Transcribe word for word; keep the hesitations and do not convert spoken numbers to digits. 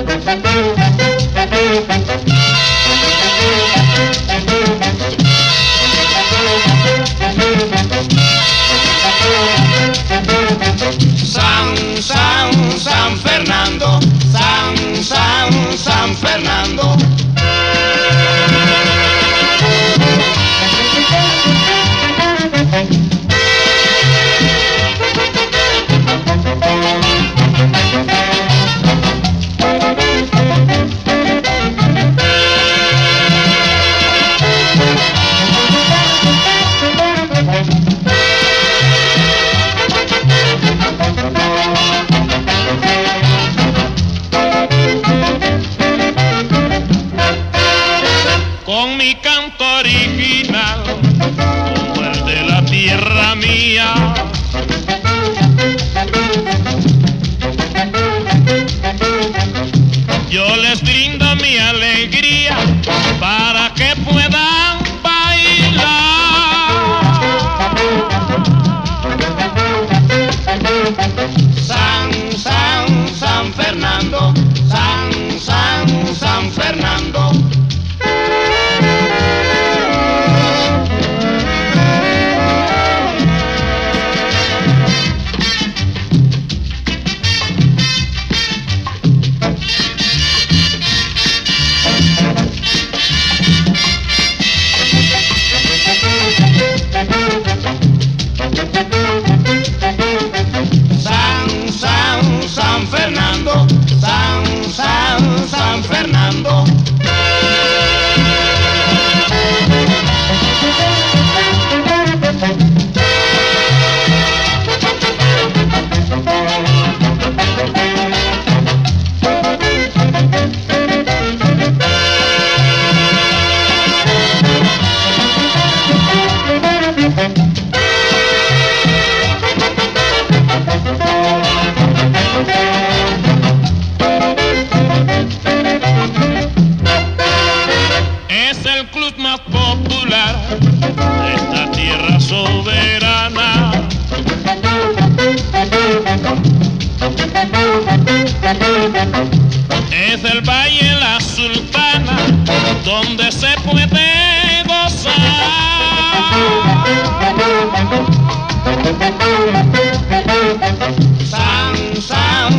San, San, San Fernando, San, San, San Fernando. Con mi canto original, como el de la tierra mía, yo les brindo mi alegría para que puedan bailar. San, San, San Fernando, San, San, San Fernando. San, San, San Fernando, San, San, San Fernando. Es el club más popular de esta tierra soberana. Es el Valle La Sultana, donde se puede gozar. San, San,